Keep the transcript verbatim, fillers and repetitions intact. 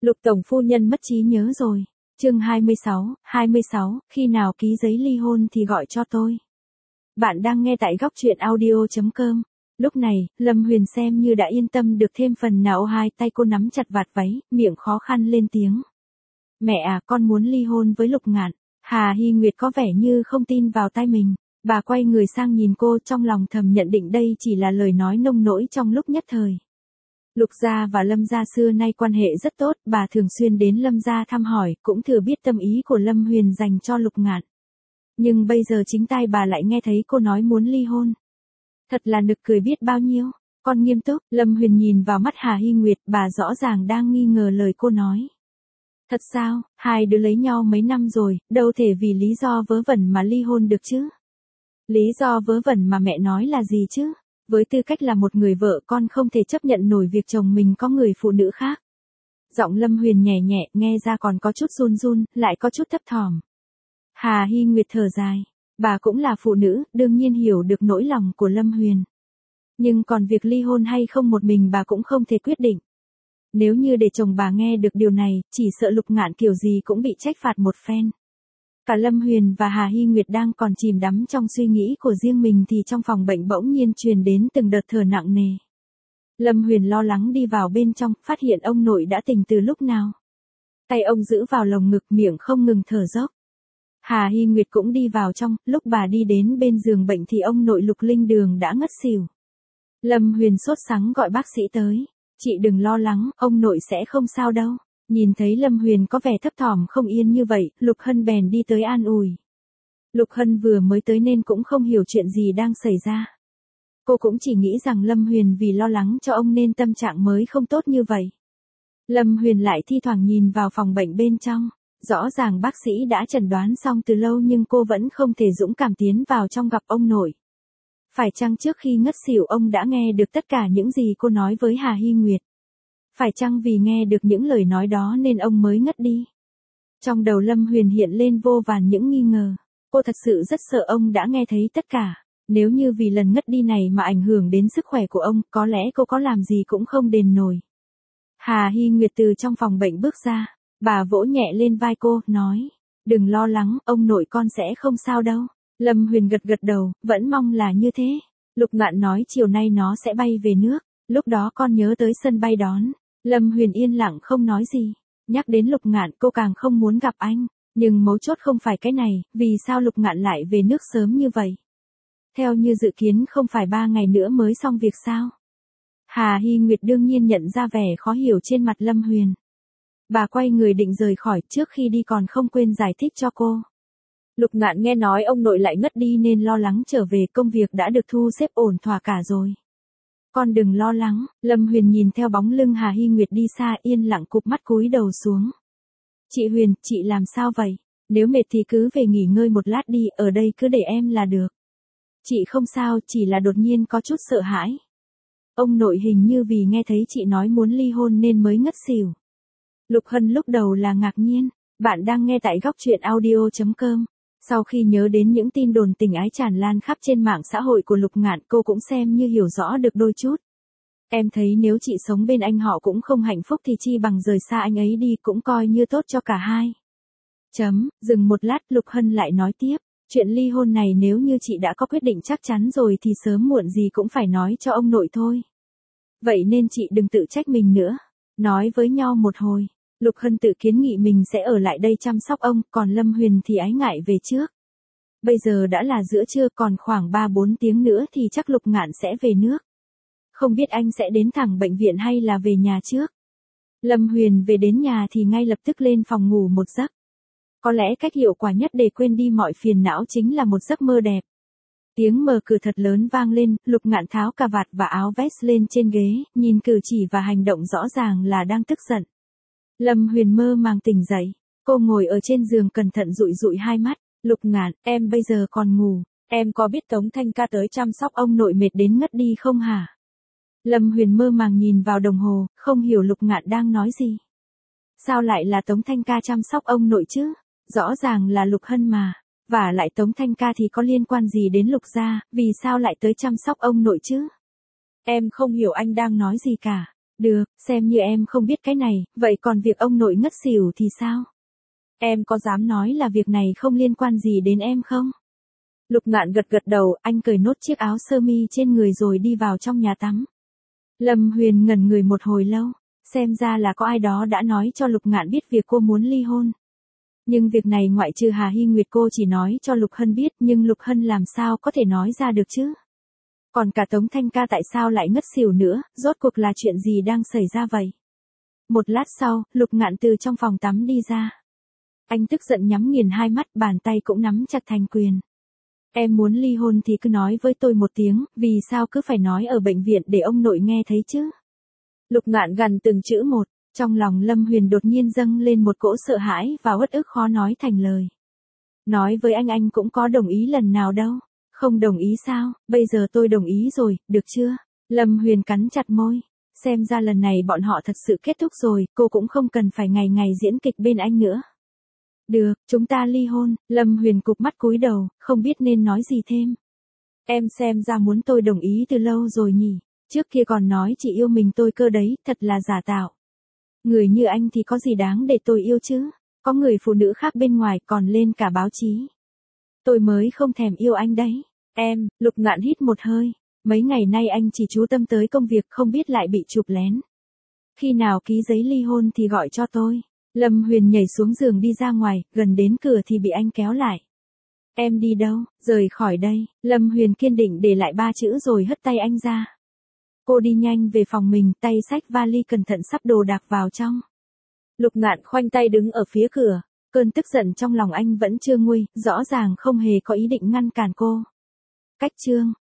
Lục tổng phu nhân mất trí nhớ rồi. Chương hai mươi sáu, hai mươi sáu, khi nào ký giấy ly hôn thì gọi cho tôi. Bạn đang nghe tại góc truyện audio chấm com. Lúc này, Lâm Huyền xem như đã yên tâm được thêm phần nào, hai tay cô nắm chặt vạt váy, miệng khó khăn lên tiếng. Mẹ à, con muốn ly hôn với Lục Ngạn. Hà Hy Nguyệt có vẻ như không tin vào tai mình. Bà quay người sang nhìn cô, trong lòng thầm nhận định đây chỉ là lời nói nông nỗi trong lúc nhất thời. Lục gia và Lâm gia xưa nay quan hệ rất tốt, bà thường xuyên đến Lâm gia thăm hỏi, cũng thừa biết tâm ý của Lâm Huyền dành cho Lục Ngạn. Nhưng bây giờ chính tai bà lại nghe thấy cô nói muốn ly hôn. Thật là nực cười biết bao nhiêu. Con nghiêm túc, Lâm Huyền nhìn vào mắt Hà Hy Nguyệt, bà rõ ràng đang nghi ngờ lời cô nói. Thật sao, hai đứa lấy nhau mấy năm rồi, đâu thể vì lý do vớ vẩn mà ly hôn được chứ? Lý do vớ vẩn mà mẹ nói là gì chứ? Với tư cách là một người vợ, con không thể chấp nhận nổi việc chồng mình có người phụ nữ khác. Giọng Lâm Huyền nhẹ nhẹ, nghe ra còn có chút run run, lại có chút thấp thỏm. Hà Hy Nguyệt thở dài. Bà cũng là phụ nữ, đương nhiên hiểu được nỗi lòng của Lâm Huyền. Nhưng còn việc ly hôn hay không một mình bà cũng không thể quyết định. Nếu như để chồng bà nghe được điều này, chỉ sợ Lục Ngạn kiểu gì cũng bị trách phạt một phen. Cả Lâm Huyền và Hà Hy Nguyệt đang còn chìm đắm trong suy nghĩ của riêng mình thì trong phòng bệnh bỗng nhiên truyền đến từng đợt thở nặng nề. Lâm Huyền lo lắng đi vào bên trong, phát hiện ông nội đã tỉnh từ lúc nào. Tay ông giữ vào lồng ngực, miệng không ngừng thở dốc. Hà Hy Nguyệt cũng đi vào trong, lúc bà đi đến bên giường bệnh thì ông nội Lục Linh Đường đã ngất xỉu. Lâm Huyền sốt sắng gọi bác sĩ tới. Chị đừng lo lắng, ông nội sẽ không sao đâu. Nhìn thấy Lâm Huyền có vẻ thấp thỏm không yên như vậy, Lục Hân bèn đi tới an ủi. Lục Hân vừa mới tới nên cũng không hiểu chuyện gì đang xảy ra. Cô cũng chỉ nghĩ rằng Lâm Huyền vì lo lắng cho ông nên tâm trạng mới không tốt như vậy. Lâm Huyền lại thi thoảng nhìn vào phòng bệnh bên trong. Rõ ràng bác sĩ đã chẩn đoán xong từ lâu nhưng cô vẫn không thể dũng cảm tiến vào trong gặp ông nội. Phải chăng trước khi ngất xỉu ông đã nghe được tất cả những gì cô nói với Hà Hy Nguyệt? Phải chăng vì nghe được những lời nói đó nên ông mới ngất đi? Trong đầu Lâm Huyền hiện lên vô vàn những nghi ngờ. Cô thật sự rất sợ ông đã nghe thấy tất cả. Nếu như vì lần ngất đi này mà ảnh hưởng đến sức khỏe của ông, có lẽ cô có làm gì cũng không đền nổi. Hà Hy Nguyệt từ trong phòng bệnh bước ra. Bà vỗ nhẹ lên vai cô, nói. Đừng lo lắng, ông nội con sẽ không sao đâu. Lâm Huyền gật gật đầu, vẫn mong là như thế. Lục Ngạn nói chiều nay nó sẽ bay về nước. Lúc đó con nhớ tới sân bay đón. Lâm Huyền yên lặng không nói gì. Nhắc đến Lục Ngạn cô càng không muốn gặp anh. Nhưng mấu chốt không phải cái này, vì sao Lục Ngạn lại về nước sớm như vậy? Theo như dự kiến không phải ba ngày nữa mới xong việc sao? Hà Hy Nguyệt đương nhiên nhận ra vẻ khó hiểu trên mặt Lâm Huyền. Bà quay người định rời khỏi, trước khi đi còn không quên giải thích cho cô. Lục Ngạn nghe nói ông nội lại ngất đi nên lo lắng trở về, công việc đã được thu xếp ổn thỏa cả rồi. Con đừng lo lắng. Lâm Huyền nhìn theo bóng lưng Hà Hy Nguyệt đi xa, yên lặng cụp mắt cúi đầu xuống. Chị Huyền, chị làm sao vậy? Nếu mệt thì cứ về nghỉ ngơi một lát đi, ở đây cứ để em là được. Chị không sao, chỉ là đột nhiên có chút sợ hãi. Ông nội hình như vì nghe thấy chị nói muốn ly hôn nên mới ngất xỉu. Lục Hân lúc đầu là ngạc nhiên. Bạn đang nghe tại góc truyện audio chấm com. Sau khi nhớ đến những tin đồn tình ái tràn lan khắp trên mạng xã hội của Lục Ngạn, cô cũng xem như hiểu rõ được đôi chút. Em thấy nếu chị sống bên anh họ cũng không hạnh phúc thì chi bằng rời xa anh ấy đi, cũng coi như tốt cho cả hai. Chấm, dừng một lát Lục Hân lại nói tiếp. Chuyện ly hôn này nếu như chị đã có quyết định chắc chắn rồi thì sớm muộn gì cũng phải nói cho ông nội thôi. Vậy nên chị đừng tự trách mình nữa. Nói với nhau một hồi. Lục Hân tự kiến nghị mình sẽ ở lại đây chăm sóc ông, còn Lâm Huyền thì ái ngại về trước. Bây giờ đã là giữa trưa, còn khoảng ba bốn tiếng nữa thì chắc Lục Ngạn sẽ về nước. Không biết anh sẽ đến thẳng bệnh viện hay là về nhà trước. Lâm Huyền về đến nhà thì ngay lập tức lên phòng ngủ một giấc. Có lẽ cách hiệu quả nhất để quên đi mọi phiền não chính là một giấc mơ đẹp. Tiếng mở cửa thật lớn vang lên, Lục Ngạn tháo cà vạt và áo vest lên trên ghế, nhìn cử chỉ và hành động rõ ràng là đang tức giận. Lâm Huyền mơ màng tỉnh dậy, cô ngồi ở trên giường cẩn thận dụi dụi hai mắt. Lục Ngạn, em bây giờ còn ngủ, em có biết Tống Thanh Ca tới chăm sóc ông nội mệt đến ngất đi không hả? Lâm Huyền mơ màng nhìn vào đồng hồ, không hiểu Lục Ngạn đang nói gì. Sao lại là Tống Thanh Ca chăm sóc ông nội chứ? Rõ ràng là Lục Hân mà. Và lại Tống Thanh Ca thì có liên quan gì đến Lục gia, vì sao lại tới chăm sóc ông nội chứ? Em không hiểu anh đang nói gì cả. Được, xem như em không biết cái này, vậy còn việc ông nội ngất xỉu thì sao? Em có dám nói là việc này không liên quan gì đến em không? Lục Ngạn gật gật đầu, anh cởi nốt chiếc áo sơ mi trên người rồi đi vào trong nhà tắm. Lâm Huyền ngẩn người một hồi lâu, xem ra là có ai đó đã nói cho Lục Ngạn biết việc cô muốn ly hôn. Nhưng việc này ngoại trừ Hà Hy Nguyệt cô chỉ nói cho Lục Hân biết, nhưng Lục Hân làm sao có thể nói ra được chứ? Còn cả Tống Thanh Ca tại sao lại ngất xỉu nữa, rốt cuộc là chuyện gì đang xảy ra vậy? Một lát sau, Lục Ngạn từ trong phòng tắm đi ra. Anh tức giận nhắm nghiền hai mắt, bàn tay cũng nắm chặt thành quyền. Em muốn ly hôn thì cứ nói với tôi một tiếng, vì sao cứ phải nói ở bệnh viện để ông nội nghe thấy chứ? Lục Ngạn gằn từng chữ một, trong lòng Lâm Huyền đột nhiên dâng lên một cỗ sợ hãi và uất ức khó nói thành lời. Nói với anh anh cũng có đồng ý lần nào đâu. Không đồng ý sao, bây giờ tôi đồng ý rồi, được chưa? Lâm Huyền cắn chặt môi. Xem ra lần này bọn họ thật sự kết thúc rồi, cô cũng không cần phải ngày ngày diễn kịch bên anh nữa. Được, chúng ta ly hôn. Lâm Huyền cụp mắt cúi đầu, không biết nên nói gì thêm. Em xem ra muốn tôi đồng ý từ lâu rồi nhỉ, trước kia còn nói chị yêu mình tôi cơ đấy, thật là giả tạo. Người như anh thì có gì đáng để tôi yêu chứ, có người phụ nữ khác bên ngoài còn lên cả báo chí. Tôi mới không thèm yêu anh đấy. Em, Lục Ngạn hít một hơi, mấy ngày nay anh chỉ chú tâm tới công việc không biết lại bị chụp lén. Khi nào ký giấy ly hôn thì gọi cho tôi. Lâm Huyền nhảy xuống giường đi ra ngoài, gần đến cửa thì bị anh kéo lại. Em đi đâu, rời khỏi đây. Lâm Huyền kiên định để lại ba chữ rồi hất tay anh ra. Cô đi nhanh về phòng mình, tay xách vali cẩn thận sắp đồ đạc vào trong. Lục Ngạn khoanh tay đứng ở phía cửa, cơn tức giận trong lòng anh vẫn chưa nguôi, rõ ràng không hề có ý định ngăn cản cô. Cách chương